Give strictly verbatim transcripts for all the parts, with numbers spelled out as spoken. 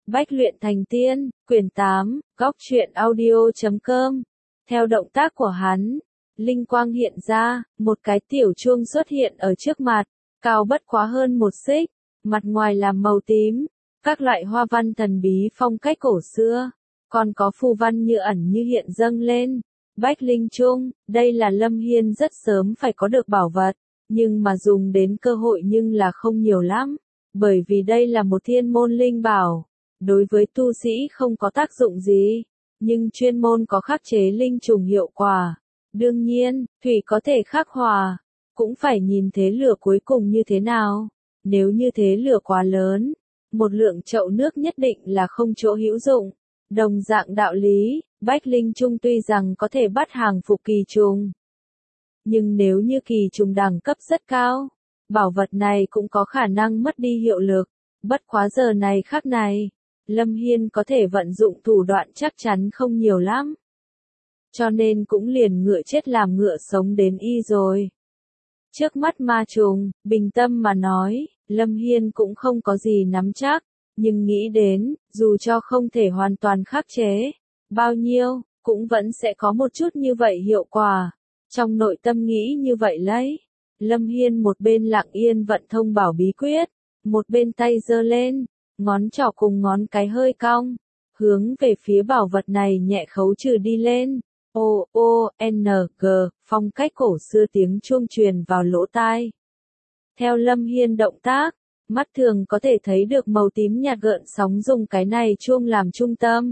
Bách luyện thành tiên, quyển tám, góc truyện audio chấm com. Theo động tác của hắn, linh quang hiện ra, một cái tiểu chuông xuất hiện ở trước mặt, cao bất quá hơn một xích, mặt ngoài làm màu tím, các loại hoa văn thần bí phong cách cổ xưa, còn có phù văn như ẩn như hiện dâng lên. Bách linh chung, đây là Lâm Hiên rất sớm phải có được bảo vật, nhưng mà dùng đến cơ hội nhưng là không nhiều lắm, bởi vì đây là một thiên môn linh bảo. Đối với tu sĩ không có tác dụng gì, nhưng chuyên môn có khắc chế linh trùng hiệu quả. Đương nhiên, thủy có thể khắc hòa, cũng phải nhìn thế lửa cuối cùng như thế nào. Nếu như thế lửa quá lớn, một lượng chậu nước nhất định là không chỗ hữu dụng. Đồng dạng đạo lý, bách linh chung tuy rằng có thể bắt hàng phục kỳ trùng, nhưng nếu như kỳ trùng đẳng cấp rất cao, bảo vật này cũng có khả năng mất đi hiệu lực. Bất quá giờ này khắc này, Lâm Hiên có thể vận dụng thủ đoạn chắc chắn không nhiều lắm. Cho nên cũng liền ngựa chết làm ngựa sống đến y rồi. Trước mắt ma trùng, bình tâm mà nói, Lâm Hiên cũng không có gì nắm chắc, nhưng nghĩ đến, dù cho không thể hoàn toàn khắc chế, bao nhiêu, cũng vẫn sẽ có một chút như vậy hiệu quả. Trong nội tâm nghĩ như vậy lấy, Lâm Hiên một bên lặng yên vận thông bảo bí quyết, một bên tay giơ lên, ngón trỏ cùng ngón cái hơi cong, hướng về phía bảo vật này nhẹ khấu trừ đi lên. O O N G, phong cách cổ xưa tiếng chuông truyền vào lỗ tai. Theo Lâm Hiên động tác, mắt thường có thể thấy được màu tím nhạt gợn sóng dùng cái này chuông làm trung tâm.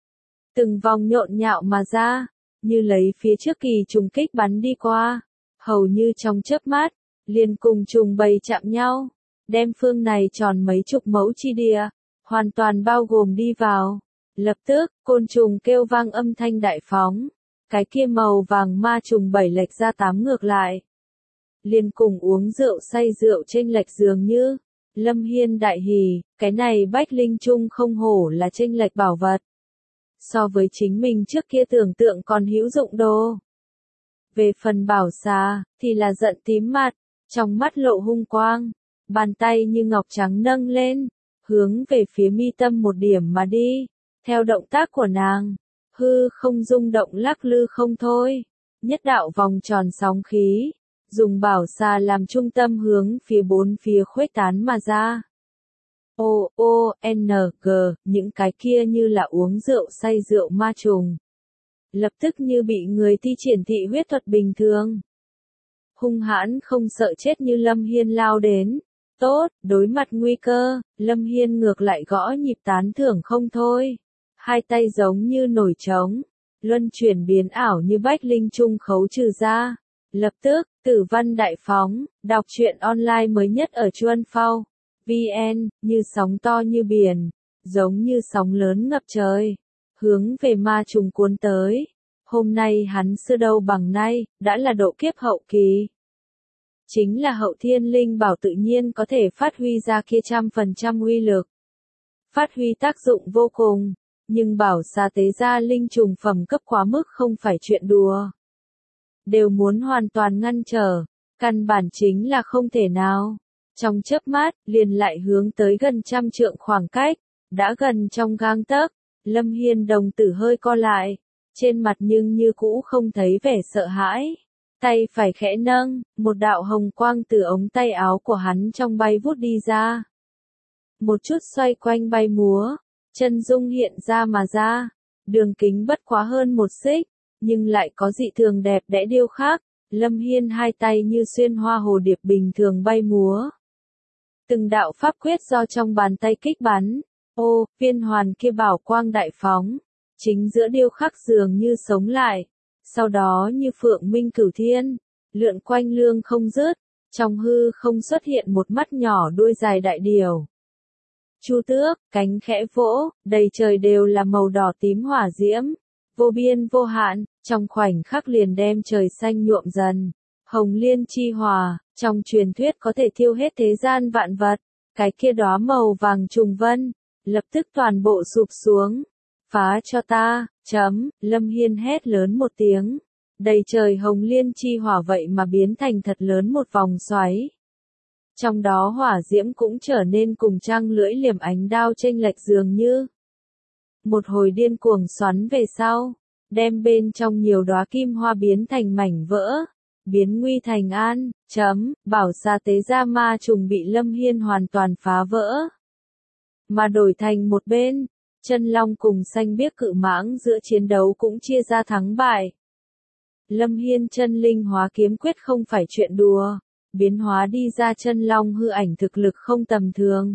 Từng vòng nhộn nhạo mà ra, như lấy phía trước kỳ trùng kích bắn đi qua, hầu như trong chớp mắt, liền cùng trùng bầy chạm nhau, đem phương này tròn mấy chục mẫu chi địa, hoàn toàn bao gồm đi vào. Lập tức, côn trùng kêu vang âm thanh đại phóng, cái kia màu vàng ma trùng bảy lệch ra tám ngược lại. Liền cùng uống rượu say rượu chênh lệch dường như, Lâm Hiên đại hỉ, cái này bách linh chung không hổ là chênh lệch bảo vật. So với chính mình trước kia tưởng tượng còn hữu dụng đồ. Về phần bảo xà, thì là giận tím mặt, trong mắt lộ hung quang, bàn tay như ngọc trắng nâng lên, hướng về phía mi tâm một điểm mà đi. Theo động tác của nàng, hư không rung động lắc lư không thôi, nhất đạo vòng tròn sóng khí, dùng bảo xà làm trung tâm hướng phía bốn phía khuếch tán mà ra. O O N G, những cái kia như là uống rượu say rượu ma trùng, lập tức như bị người thi triển thị huyết thuật bình thường. Hung hãn không sợ chết như Lâm Hiên lao đến. Tốt, đối mặt nguy cơ, Lâm Hiên ngược lại gõ nhịp tán thưởng không thôi. Hai tay giống như nổi trống, luân chuyển biến ảo như bách linh chung khấu trừ ra. Lập tức, tử văn đại phóng, đọc truyện online mới nhất ở Chuan Phao, vê en, như sóng to như biển, giống như sóng lớn ngập trời, hướng về ma trùng cuốn tới. Hôm nay hắn xưa đâu bằng nay, đã là độ kiếp hậu kỳ. Chính là hậu thiên linh bảo tự nhiên có thể phát huy ra kia trăm phần trăm uy lực. Phát huy tác dụng vô cùng, nhưng bảo xà tế ra linh trùng phẩm cấp quá mức không phải chuyện đùa. Đều muốn hoàn toàn ngăn trở, căn bản chính là không thể nào. Trong chớp mắt, liền lại hướng tới gần trăm trượng khoảng cách, đã gần trong gang tấc, Lâm Hiên đồng tử hơi co lại, trên mặt nhưng như cũ không thấy vẻ sợ hãi. Tay phải khẽ nâng, một đạo hồng quang từ ống tay áo của hắn trong bay vút đi ra. Một chút xoay quanh bay múa, chân dung hiện ra mà ra, đường kính bất quá hơn một xích, nhưng lại có dị thường đẹp đẽ điêu khắc. Lâm Hiên hai tay như xuyên hoa hồ điệp bình thường bay múa. Từng đạo pháp quyết do trong bàn tay kích bắn, ô, viên hoàn kia bảo quang đại phóng, chính giữa điêu khắc dường như sống lại. Sau đó như phượng minh cửu thiên, lượn quanh lương không dứt, trong hư không xuất hiện một mắt nhỏ đuôi dài đại điểu. Chu tước, cánh khẽ vỗ, đầy trời đều là màu đỏ tím hỏa diễm, vô biên vô hạn, trong khoảnh khắc liền đem trời xanh nhuộm dần. Hồng liên chi hỏa, trong truyền thuyết có thể thiêu hết thế gian vạn vật, cái kia đóa màu vàng trùng vân, lập tức toàn bộ sụp xuống. Phá cho ta, chấm, Lâm Hiên hét lớn một tiếng. Đầy trời hồng liên chi hỏa vậy mà biến thành thật lớn một vòng xoáy. Trong đó hỏa diễm cũng trở nên cùng trăng lưỡi liềm ánh đao chênh lệch dường như. Một hồi điên cuồng xoắn về sau, đem bên trong nhiều đóa kim hoa biến thành mảnh vỡ, biến nguy thành an, chấm, bảo xà tế gia ma trùng bị Lâm Hiên hoàn toàn phá vỡ. Mà đổi thành một bên, chân long cùng xanh biếc cự mãng giữa chiến đấu cũng chia ra thắng bại. Lâm Hiên chân linh hóa kiếm quyết không phải chuyện đùa, biến hóa đi ra chân long hư ảnh thực lực không tầm thường.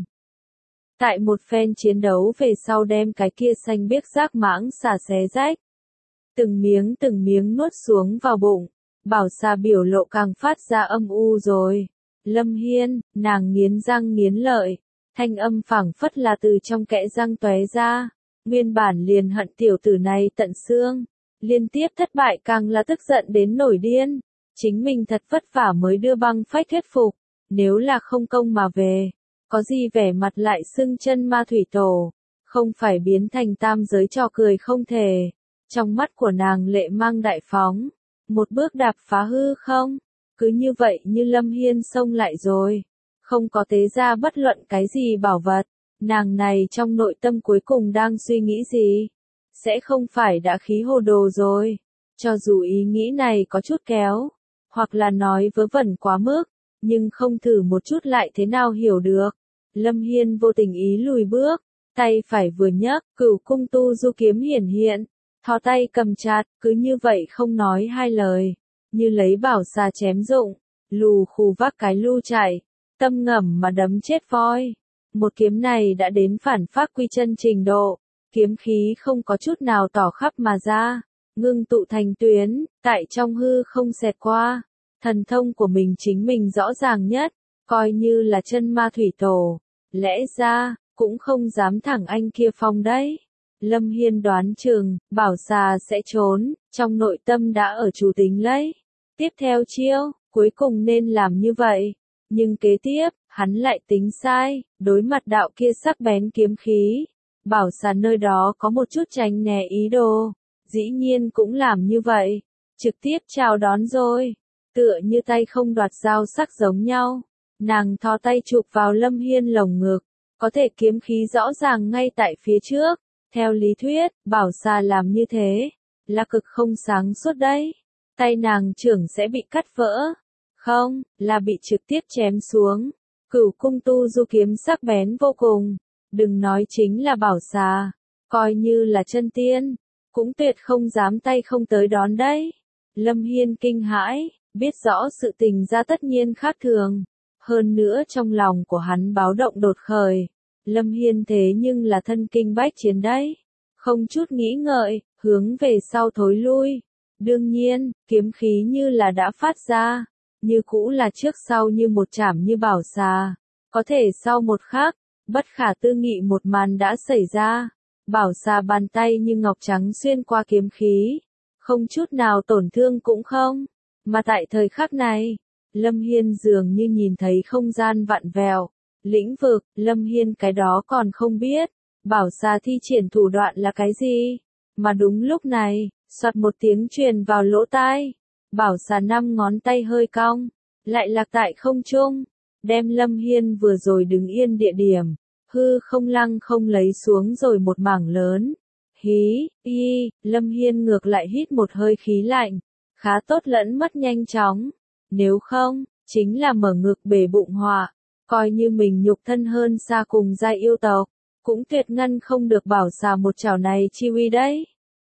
Tại một phen chiến đấu về sau đem cái kia xanh biếc giác mãng xà xé rách. Từng miếng từng miếng nuốt xuống vào bụng, bảo xà biểu lộ càng phát ra âm u rồi. Lâm Hiên, nàng nghiến răng nghiến lợi, thanh âm phảng phất là từ trong kẽ răng tóe ra, nguyên bản liền hận tiểu tử này tận xương, liên tiếp thất bại càng là tức giận đến nổi điên, chính mình thật vất vả mới đưa băng phách thuyết phục, nếu là không công mà về, có gì vẻ mặt lại xưng chân ma thủy tổ, không phải biến thành tam giới trò cười không thể. Trong mắt của nàng lệ mang đại phóng, một bước đạp phá hư không, cứ như vậy như Lâm Hiên xông lại rồi, không có tế ra bất luận cái gì bảo vật, nàng này trong nội tâm cuối cùng đang suy nghĩ gì, sẽ không phải đã khí hồ đồ rồi, cho dù ý nghĩ này có chút kéo, hoặc là nói vớ vẩn quá mức, nhưng không thử một chút lại thế nào hiểu được. Lâm Hiên vô tình ý lùi bước, tay phải vừa nhấc, cửu cung tu du kiếm hiển hiện. Thò tay cầm chặt, cứ như vậy không nói hai lời, như lấy bảo xà chém dụng, lù khù vác cái lu chạy, tâm ngầm mà đấm chết voi. Một kiếm này đã đến phản phác quy chân trình độ, kiếm khí không có chút nào tỏ khắp mà ra, ngưng tụ thành tuyến, tại trong hư không xẹt qua. Thần thông của mình chính mình rõ ràng nhất, coi như là chân ma thủy tổ, lẽ ra, cũng không dám thẳng anh kia phong đấy. Lâm Hiên đoán chừng, bảo xà sẽ trốn, trong nội tâm đã ở chủ tính lấy. Tiếp theo chiêu, cuối cùng nên làm như vậy. Nhưng kế tiếp, hắn lại tính sai, đối mặt đạo kia sắc bén kiếm khí. Bảo xà nơi đó có một chút tránh né ý đồ, dĩ nhiên cũng làm như vậy. Trực tiếp chào đón rồi, tựa như tay không đoạt dao sắc giống nhau. Nàng thò tay chụp vào Lâm Hiên lồng ngực, có thể kiếm khí rõ ràng ngay tại phía trước. Theo lý thuyết, bảo xà làm như thế, là cực không sáng suốt đấy. Tay nàng trưởng sẽ bị cắt vỡ. Không, là bị trực tiếp chém xuống. Cửu cung tu du kiếm sắc bén vô cùng. Đừng nói chính là bảo xà, coi như là chân tiên, cũng tuyệt không dám tay không tới đón đấy. Lâm Hiên kinh hãi, biết rõ sự tình ra tất nhiên khác thường. Hơn nữa trong lòng của hắn báo động đột khởi. Lâm Hiên thế nhưng là thân kinh bách chiến đấy. Không chút nghĩ ngợi, hướng về sau thối lui. Đương nhiên, kiếm khí như là đã phát ra. Như cũ là trước sau như một chảm như bảo xà. Có thể sau một khắc, bất khả tư nghị một màn đã xảy ra. Bảo xà bàn tay như ngọc trắng xuyên qua kiếm khí. Không chút nào tổn thương cũng không. Mà tại thời khắc này, Lâm Hiên dường như nhìn thấy không gian vặn vẹo. Lĩnh vực, Lâm Hiên cái đó còn không biết, bảo xà thi triển thủ đoạn là cái gì, mà đúng lúc này, soạt một tiếng truyền vào lỗ tai, bảo xà năm ngón tay hơi cong, lại lạc tại không trung, đem Lâm Hiên vừa rồi đứng yên địa điểm, hư không lăng không lấy xuống rồi một mảng lớn. Hí, y, Lâm Hiên ngược lại hít một hơi khí lạnh, khá tốt lẫn mất nhanh chóng, nếu không, chính là mở ngực bể bụng họa. Coi như mình nhục thân hơn xa cùng giai yêu tộc, cũng tuyệt ngăn không được bảo xà một chảo này chi uy đấy.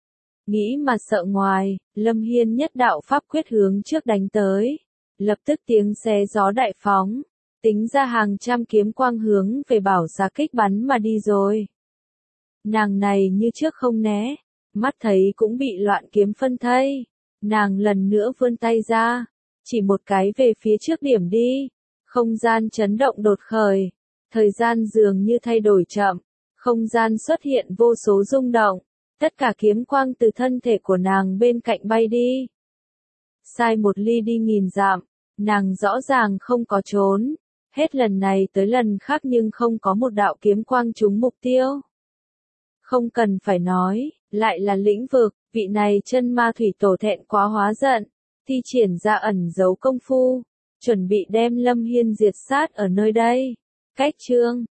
Nghĩ mà sợ ngoài, Lâm Hiên nhất đạo pháp quyết hướng trước đánh tới. Lập tức tiếng xé gió đại phóng, tính ra hàng trăm kiếm quang hướng về bảo xà kích bắn mà đi rồi. Nàng này như trước không né, mắt thấy cũng bị loạn kiếm phân thây. Nàng lần nữa vươn tay ra, chỉ một cái về phía trước điểm đi. Không gian chấn động đột khởi, thời gian dường như thay đổi chậm, không gian xuất hiện vô số rung động, tất cả kiếm quang từ thân thể của nàng bên cạnh bay đi. Sai một ly đi nghìn dặm, nàng rõ ràng không có trốn, hết lần này tới lần khác nhưng không có một đạo kiếm quang trúng mục tiêu. Không cần phải nói, lại là lĩnh vực, vị này chân ma thủy tổ thẹn quá hóa giận, thi triển ra ẩn giấu công phu. chuẩn bị đem Lâm Hiên diệt sát ở nơi đây. Cách chương